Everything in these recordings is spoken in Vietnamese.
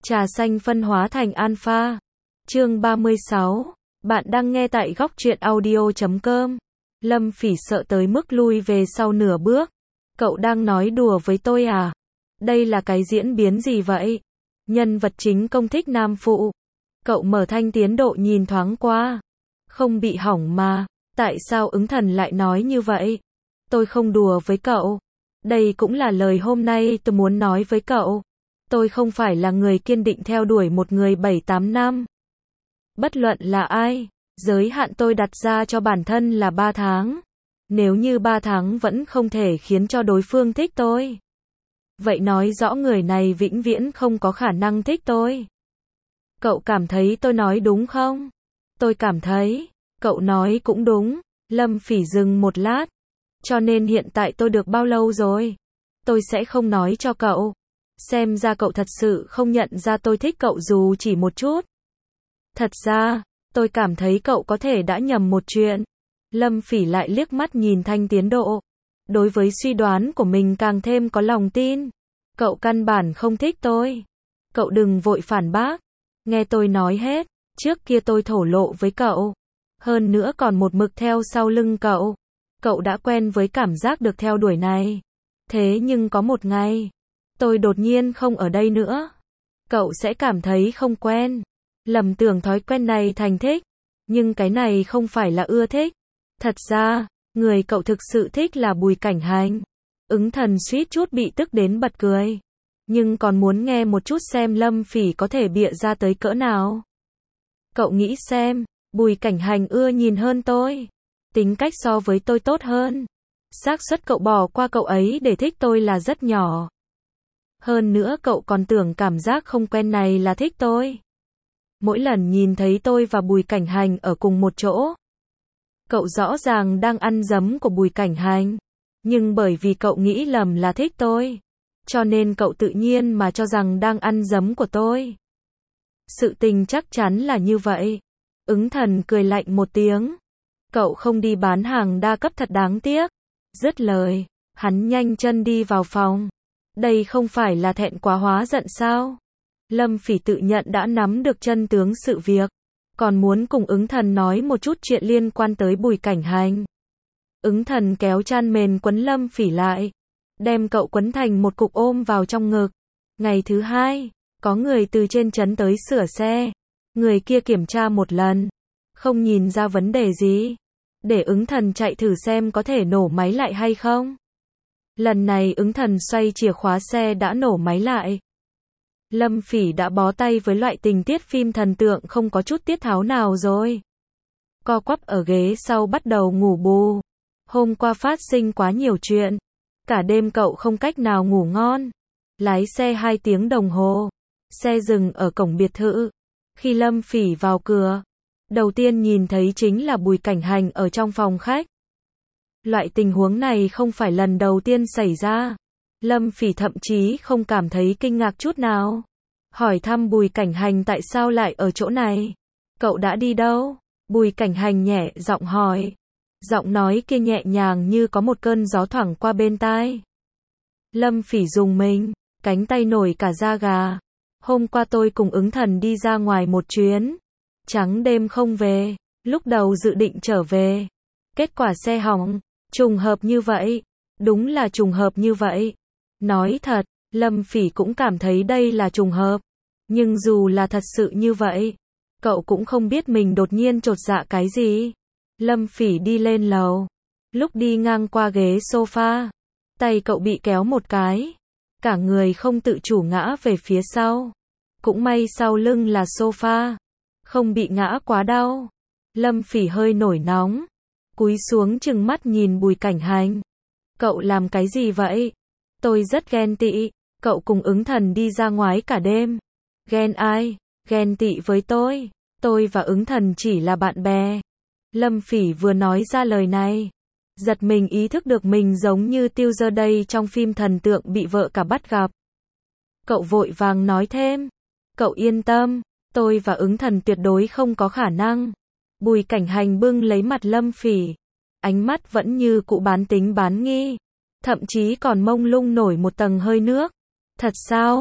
Trà xanh phân hóa thành alpha. Chương 36. Bạn đang nghe tại góc truyện audio.com. Lâm Phỉ sợ tới mức lui về sau nửa bước. Cậu đang nói đùa với tôi à? Đây là cái diễn biến gì vậy? Nhân vật chính công thích nam phụ. Cậu mở thanh tiến độ nhìn thoáng qua. Không bị hỏng mà. Tại sao ứng thần lại nói như vậy? Tôi không đùa với cậu. Đây cũng là lời hôm nay tôi muốn nói với cậu. Tôi không phải là người kiên định theo đuổi một người 7-8 năm. Bất luận là ai, giới hạn tôi đặt ra cho bản thân là 3 tháng. Nếu như 3 tháng vẫn không thể khiến cho đối phương thích tôi, vậy nói rõ người này vĩnh viễn không có khả năng thích tôi. Cậu cảm thấy tôi nói đúng không? Tôi cảm thấy, cậu nói cũng đúng. Lâm Phỉ dừng một lát. Cho nên hiện tại tôi được bao lâu rồi? Tôi sẽ không nói cho cậu. Xem ra cậu thật sự không nhận ra tôi thích cậu dù chỉ một chút. Thật ra, tôi cảm thấy cậu có thể đã nhầm một chuyện. Lâm Phỉ lại liếc mắt nhìn thanh tiến độ. Đối với suy đoán của mình càng thêm có lòng tin. Cậu căn bản không thích tôi. Cậu đừng vội phản bác. Nghe tôi nói hết. Trước kia tôi thổ lộ với cậu. Hơn nữa còn một mực theo sau lưng cậu. Cậu đã quen với cảm giác được theo đuổi này. Thế nhưng có một ngày, tôi đột nhiên không ở đây nữa. Cậu sẽ cảm thấy không quen. Lầm tưởng thói quen này thành thích. Nhưng cái này không phải là ưa thích. Thật ra, người cậu thực sự thích là Bùi Cảnh Hành. Ứng thần suýt chút bị tức đến bật cười. Nhưng còn muốn nghe một chút xem Lâm Phỉ có thể bịa ra tới cỡ nào. Cậu nghĩ xem, Bùi Cảnh Hành ưa nhìn hơn tôi. Tính cách so với tôi tốt hơn. Xác suất cậu bỏ qua cậu ấy để thích tôi là rất nhỏ. Hơn nữa cậu còn tưởng cảm giác không quen này là thích tôi. Mỗi lần nhìn thấy tôi và Bùi Cảnh Hành ở cùng một chỗ, cậu rõ ràng đang ăn dấm của Bùi Cảnh Hành. Nhưng bởi vì cậu nghĩ lầm là thích tôi, cho nên cậu tự nhiên mà cho rằng đang ăn dấm của tôi. Sự tình chắc chắn là như vậy. Ứng thần cười lạnh một tiếng. Cậu không đi bán hàng đa cấp thật đáng tiếc. Dứt lời, hắn nhanh chân đi vào phòng. Đây không phải là thẹn quá hóa giận sao? Lâm Phỉ tự nhận đã nắm được chân tướng sự việc. Còn muốn cùng ứng thần nói một chút chuyện liên quan tới Bùi Cảnh Hành. Ứng thần kéo chăn mền quấn Lâm Phỉ lại. Đem cậu quấn thành một cục ôm vào trong ngực. Ngày thứ hai, có người từ trên trấn tới sửa xe. Người kia kiểm tra một lần. Không nhìn ra vấn đề gì. Để ứng thần chạy thử xem có thể nổ máy lại hay không. Lần này ứng thần xoay chìa khóa xe đã nổ máy lại. Lâm Phỉ đã bó tay với loại tình tiết phim thần tượng không có chút tiết tháo nào rồi. Co quắp ở ghế sau bắt đầu ngủ bù. Hôm qua phát sinh quá nhiều chuyện. Cả đêm cậu không cách nào ngủ ngon. Lái xe 2 tiếng đồng hồ. Xe dừng ở cổng biệt thự. Khi Lâm Phỉ vào cửa, đầu tiên nhìn thấy chính là Bùi Cảnh Hành ở trong phòng khách. Loại tình huống này không phải lần đầu tiên xảy ra. Lâm Phỉ thậm chí không cảm thấy kinh ngạc chút nào. Hỏi thăm Bùi Cảnh Hành tại sao lại ở chỗ này. Cậu đã đi đâu? Bùi Cảnh Hành nhẹ giọng hỏi. Giọng nói kia nhẹ nhàng như có một cơn gió thoảng qua bên tai. Lâm Phỉ rùng mình, cánh tay nổi cả da gà. Hôm qua tôi cùng ứng thần đi ra ngoài một chuyến. Trắng đêm không về. Lúc đầu dự định trở về. Kết quả xe hỏng. Trùng hợp như vậy. Đúng là trùng hợp như vậy. Nói thật, Lâm Phỉ cũng cảm thấy đây là trùng hợp. Nhưng dù là thật sự như vậy, cậu cũng không biết mình đột nhiên chột dạ cái gì. Lâm Phỉ đi lên lầu. Lúc đi ngang qua ghế sofa, tay cậu bị kéo một cái. Cả người không tự chủ ngã về phía sau. Cũng may sau lưng là sofa, không bị ngã quá đau. Lâm Phỉ hơi nổi nóng. Cúi xuống trừng mắt nhìn Bùi Cảnh Hành. Cậu làm cái gì vậy? Tôi rất ghen tị. Cậu cùng ứng thần đi ra ngoài cả đêm. Ghen ai? Ghen tị với tôi. Tôi và ứng thần chỉ là bạn bè. Lâm Phỉ vừa nói ra lời này, giật mình ý thức được mình giống như Tiêu Dơ đây trong phim thần tượng bị vợ cả bắt gặp. Cậu vội vàng nói thêm. Cậu yên tâm, tôi và ứng thần tuyệt đối không có khả năng. Bùi Cảnh Hành bưng lấy mặt Lâm Phỉ. Ánh mắt vẫn như cụ bán tính bán nghi. Thậm chí còn mông lung nổi một tầng hơi nước. Thật sao?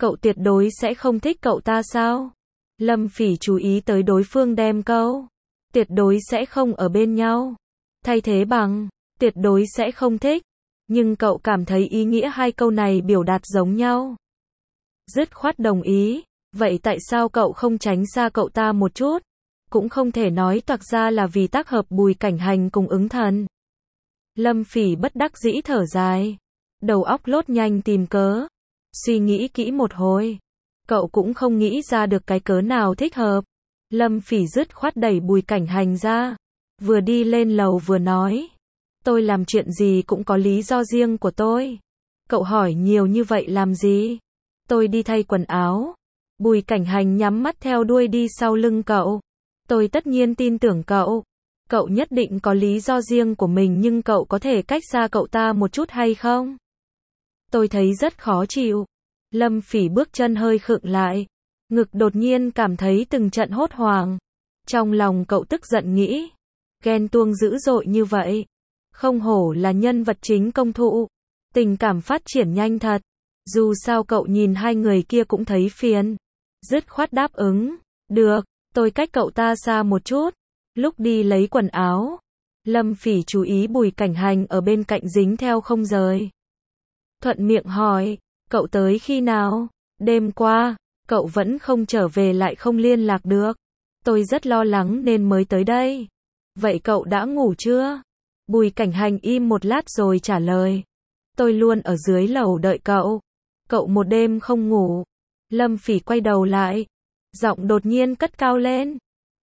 Cậu tuyệt đối sẽ không thích cậu ta sao? Lâm Phỉ chú ý tới đối phương đem câu tuyệt đối sẽ không ở bên nhau thay thế bằng tuyệt đối sẽ không thích. Nhưng cậu cảm thấy ý nghĩa hai câu này biểu đạt giống nhau. Dứt khoát đồng ý. Vậy tại sao cậu không tránh xa cậu ta một chút? Cũng không thể nói toạc ra là vì tác hợp Bùi Cảnh Hành cùng Ứng Thần. Lâm Phỉ bất đắc dĩ thở dài. Đầu óc lốt nhanh tìm cớ. Suy nghĩ kỹ một hồi. Cậu cũng không nghĩ ra được cái cớ nào thích hợp. Lâm Phỉ dứt khoát đẩy Bùi Cảnh Hành ra. Vừa đi lên lầu vừa nói. Tôi làm chuyện gì cũng có lý do riêng của tôi. Cậu hỏi nhiều như vậy làm gì? Tôi đi thay quần áo. Bùi Cảnh Hành nhắm mắt theo đuôi đi sau lưng cậu. Tôi tất nhiên tin tưởng cậu. Cậu nhất định có lý do riêng của mình nhưng cậu có thể cách xa cậu ta một chút hay không? Tôi thấy rất khó chịu. Lâm Phỉ bước chân hơi khựng lại. Ngực đột nhiên cảm thấy từng trận hốt hoảng. Trong lòng cậu tức giận nghĩ. Ghen tuông dữ dội như vậy. Không hổ là nhân vật chính công thụ. Tình cảm phát triển nhanh thật. Dù sao cậu nhìn hai người kia cũng thấy phiền. Dứt khoát đáp ứng. Được, tôi cách cậu ta xa một chút. Lúc đi lấy quần áo, Lâm Phỉ chú ý Bùi Cảnh Hành ở bên cạnh dính theo không rời. Thuận miệng hỏi, cậu tới khi nào? Đêm qua, cậu vẫn không trở về lại không liên lạc được. Tôi rất lo lắng nên mới tới đây. Vậy cậu đã ngủ chưa? Bùi Cảnh Hành im một lát rồi trả lời. Tôi luôn ở dưới lầu đợi cậu. Cậu một đêm không ngủ. Lâm Phỉ quay đầu lại. Giọng đột nhiên cất cao lên.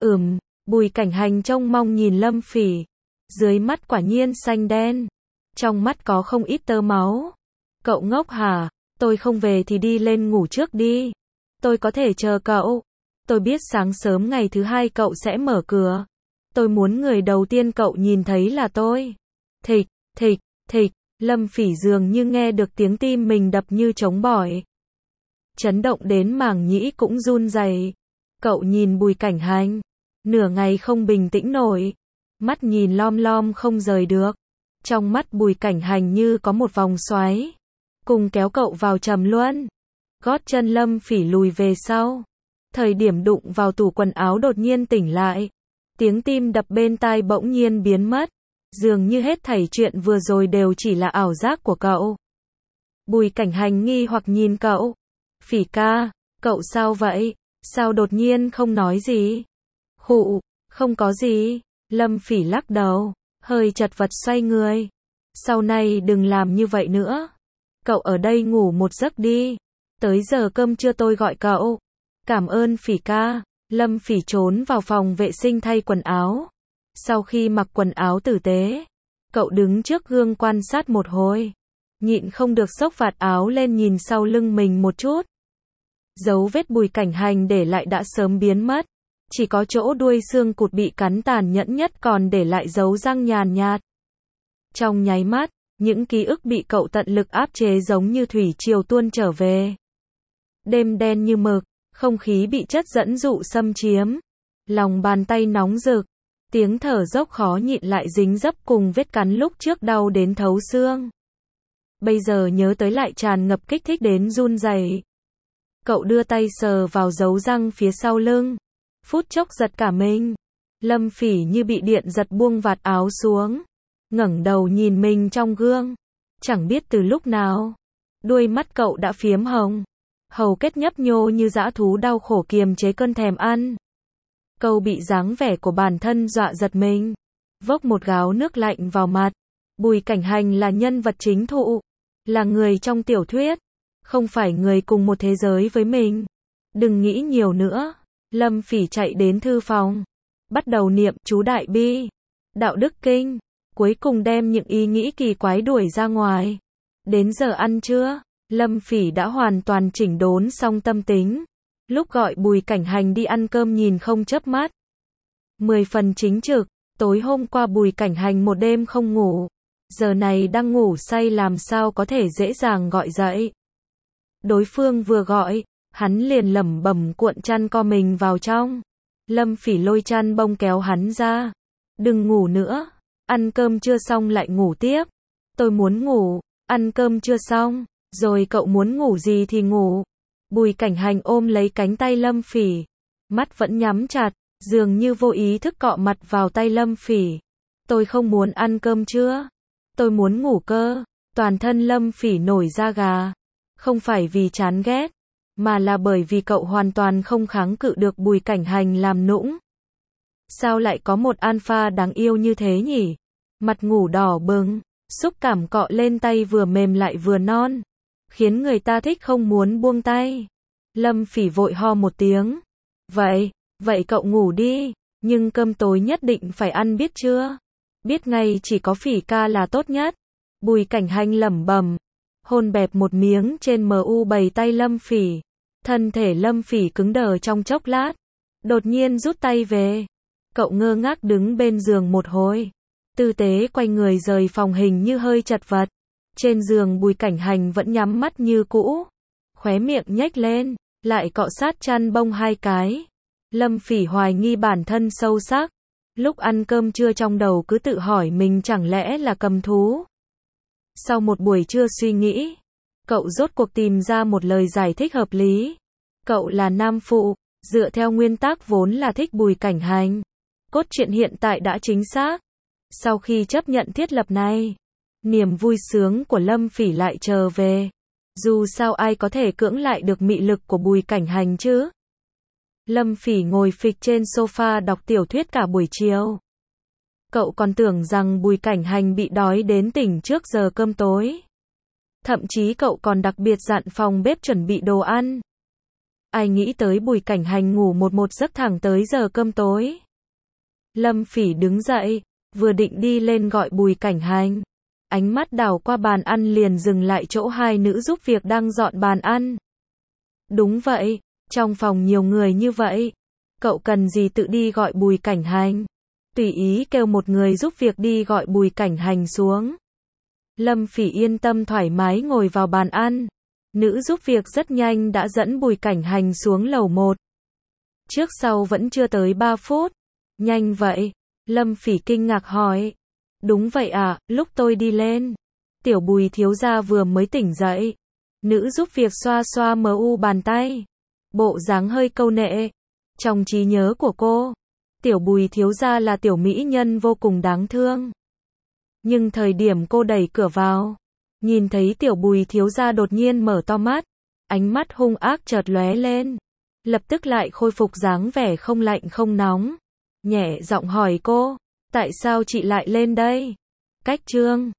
Bùi Cảnh Hành trông mong nhìn Lâm Phỉ. Dưới mắt quả nhiên xanh đen. Trong mắt có không ít tơ máu. Cậu ngốc hả? Tôi không về thì đi lên ngủ trước đi. Tôi có thể chờ cậu. Tôi biết sáng sớm ngày thứ hai cậu sẽ mở cửa. Tôi muốn người đầu tiên cậu nhìn thấy là tôi. Thịch, thịch, thịch. Lâm Phỉ dường như nghe được tiếng tim mình đập như trống bỏi. Chấn động đến màng nhĩ cũng run rẩy. Cậu nhìn Bùi Cảnh Hành. Nửa ngày không bình tĩnh nổi. Mắt nhìn lom lom không rời được. Trong mắt Bùi Cảnh Hành như có một vòng xoáy. Cùng kéo cậu vào trầm luân. Gót chân Lâm Phỉ lùi về sau. Thời điểm đụng vào tủ quần áo đột nhiên tỉnh lại. Tiếng tim đập bên tai bỗng nhiên biến mất. Dường như hết thảy chuyện vừa rồi đều chỉ là ảo giác của cậu. Bùi Cảnh Hành nghi hoặc nhìn cậu. Phỉ ca, cậu sao vậy? Sao đột nhiên không nói gì? Khụ, không có gì. Lâm Phỉ lắc đầu, hơi chật vật xoay người. Sau này đừng làm như vậy nữa. Cậu ở đây ngủ một giấc đi. Tới giờ cơm trưa tôi gọi cậu. Cảm ơn Phỉ ca. Lâm Phỉ trốn vào phòng vệ sinh thay quần áo. Sau khi mặc quần áo tử tế, cậu đứng trước gương quan sát một hồi. Nhịn không được xốc vạt áo lên nhìn sau lưng mình một chút. Dấu vết Bùi Cảnh Hành để lại đã sớm biến mất. Chỉ có chỗ đuôi xương cụt bị cắn tàn nhẫn nhất còn để lại dấu răng nhàn nhạt. Trong nháy mắt, những ký ức bị cậu tận lực áp chế giống như thủy triều tuôn trở về. Đêm đen như mực, không khí bị chất dẫn dụ xâm chiếm. Lòng bàn tay nóng rực. Tiếng thở dốc khó nhịn lại dính dấp cùng vết cắn lúc trước đau đến thấu xương. Bây giờ nhớ tới lại tràn ngập kích thích đến run rẩy. Cậu đưa tay sờ vào dấu răng phía sau lưng. Phút chốc giật cả mình. Lâm Phỉ như bị điện giật buông vạt áo xuống. Ngẩng đầu nhìn mình trong gương. Chẳng biết từ lúc nào. Đuôi mắt cậu đã phiếm hồng. Hầu kết nhấp nhô như dã thú đau khổ kiềm chế cơn thèm ăn. Cậu bị dáng vẻ của bản thân dọa giật mình. Vốc một gáo nước lạnh vào mặt. Bùi Cảnh Hành là nhân vật chính thụ. Là người trong tiểu thuyết. Không phải người cùng một thế giới với mình. Đừng nghĩ nhiều nữa. Lâm Phỉ chạy đến thư phòng. Bắt đầu niệm chú Đại Bi. Đạo Đức Kinh. Cuối cùng đem những ý nghĩ kỳ quái đuổi ra ngoài. Đến giờ ăn trưa, Lâm Phỉ đã hoàn toàn chỉnh đốn xong tâm tính. Lúc gọi Bùi Cảnh Hành đi ăn cơm nhìn không chớp mắt. 10 phần chính trực. Tối hôm qua Bùi Cảnh Hành một đêm không ngủ. Giờ này đang ngủ say làm sao có thể dễ dàng gọi dậy. Đối phương vừa gọi, hắn liền lẩm bẩm cuộn chăn co mình vào trong. Lâm Phỉ lôi chăn bông kéo hắn ra. Đừng ngủ nữa. Ăn cơm chưa xong lại ngủ tiếp. Tôi muốn ngủ. Ăn cơm chưa xong. Rồi cậu muốn ngủ gì thì ngủ. Bùi Cảnh Hành ôm lấy cánh tay Lâm Phỉ, mắt vẫn nhắm chặt, dường như vô ý thức cọ mặt vào tay Lâm Phỉ. Tôi không muốn ăn cơm trưa, tôi muốn ngủ cơ. Toàn thân Lâm Phỉ nổi da gà, không phải vì chán ghét, mà là bởi vì cậu hoàn toàn không kháng cự được Bùi Cảnh Hành làm nũng. Sao lại có một alpha đáng yêu như thế nhỉ? Mặt ngủ đỏ bừng, xúc cảm cọ lên tay vừa mềm lại vừa non, khiến người ta thích không muốn buông tay. Lâm Phỉ vội ho một tiếng. Vậy cậu ngủ đi, nhưng cơm tối nhất định phải ăn biết chưa? Biết ngay chỉ có Phỉ ca là tốt nhất. Bùi Cảnh Hành lẩm bẩm, hôn bẹp một miếng trên mu7 tay Lâm Phỉ. Thân thể Lâm Phỉ cứng đờ trong chốc lát, đột nhiên rút tay về. Cậu ngơ ngác đứng bên giường một hồi, tư thế quay người rời phòng hình như hơi chật vật. Trên giường Bùi Cảnh Hành vẫn nhắm mắt như cũ, khóe miệng nhếch lên, lại cọ sát chăn bông 2 cái. Lâm Phỉ hoài nghi bản thân sâu sắc, lúc ăn cơm trưa trong đầu cứ tự hỏi mình chẳng lẽ là cầm thú. Sau một buổi trưa suy nghĩ, cậu rốt cuộc tìm ra một lời giải thích hợp lý. Cậu là nam phụ, dựa theo nguyên tắc vốn là thích Bùi Cảnh Hành. Cốt truyện hiện tại đã chính xác. Sau khi chấp nhận thiết lập này, niềm vui sướng của Lâm Phỉ lại trở về. Dù sao ai có thể cưỡng lại được mị lực của Bùi Cảnh Hành chứ? Lâm Phỉ ngồi phịch trên sofa đọc tiểu thuyết cả buổi chiều. Cậu còn tưởng rằng Bùi Cảnh Hành bị đói đến tỉnh trước giờ cơm tối. Thậm chí cậu còn đặc biệt dặn phòng bếp chuẩn bị đồ ăn. Ai nghĩ tới Bùi Cảnh Hành ngủ một giấc thẳng tới giờ cơm tối. Lâm Phỉ đứng dậy, vừa định đi lên gọi Bùi Cảnh Hành. Ánh mắt đảo qua bàn ăn liền dừng lại chỗ 2 nữ giúp việc đang dọn bàn ăn. Đúng vậy, trong phòng nhiều người như vậy, cậu cần gì tự đi gọi Bùi Cảnh Hành? Tùy ý kêu một người giúp việc đi gọi Bùi Cảnh Hành xuống. Lâm Phỉ yên tâm thoải mái ngồi vào bàn ăn. Nữ giúp việc rất nhanh đã dẫn Bùi Cảnh Hành xuống lầu 1. Trước sau vẫn chưa tới 3 phút. Nhanh vậy? Lâm Phỉ kinh ngạc hỏi. Đúng vậy ạ, lúc tôi đi lên, tiểu Bùi thiếu gia vừa mới tỉnh dậy. Nữ giúp việc xoa xoa bàn tay, bộ dáng hơi câu nệ. Trong trí nhớ của cô, tiểu Bùi thiếu gia là tiểu mỹ nhân vô cùng đáng thương. Nhưng thời điểm cô đẩy cửa vào, nhìn thấy tiểu Bùi thiếu gia đột nhiên mở to mắt, ánh mắt hung ác chợt lóe lên, lập tức lại khôi phục dáng vẻ không lạnh không nóng, nhẹ giọng hỏi cô, tại sao chị lại lên đây? Cách chương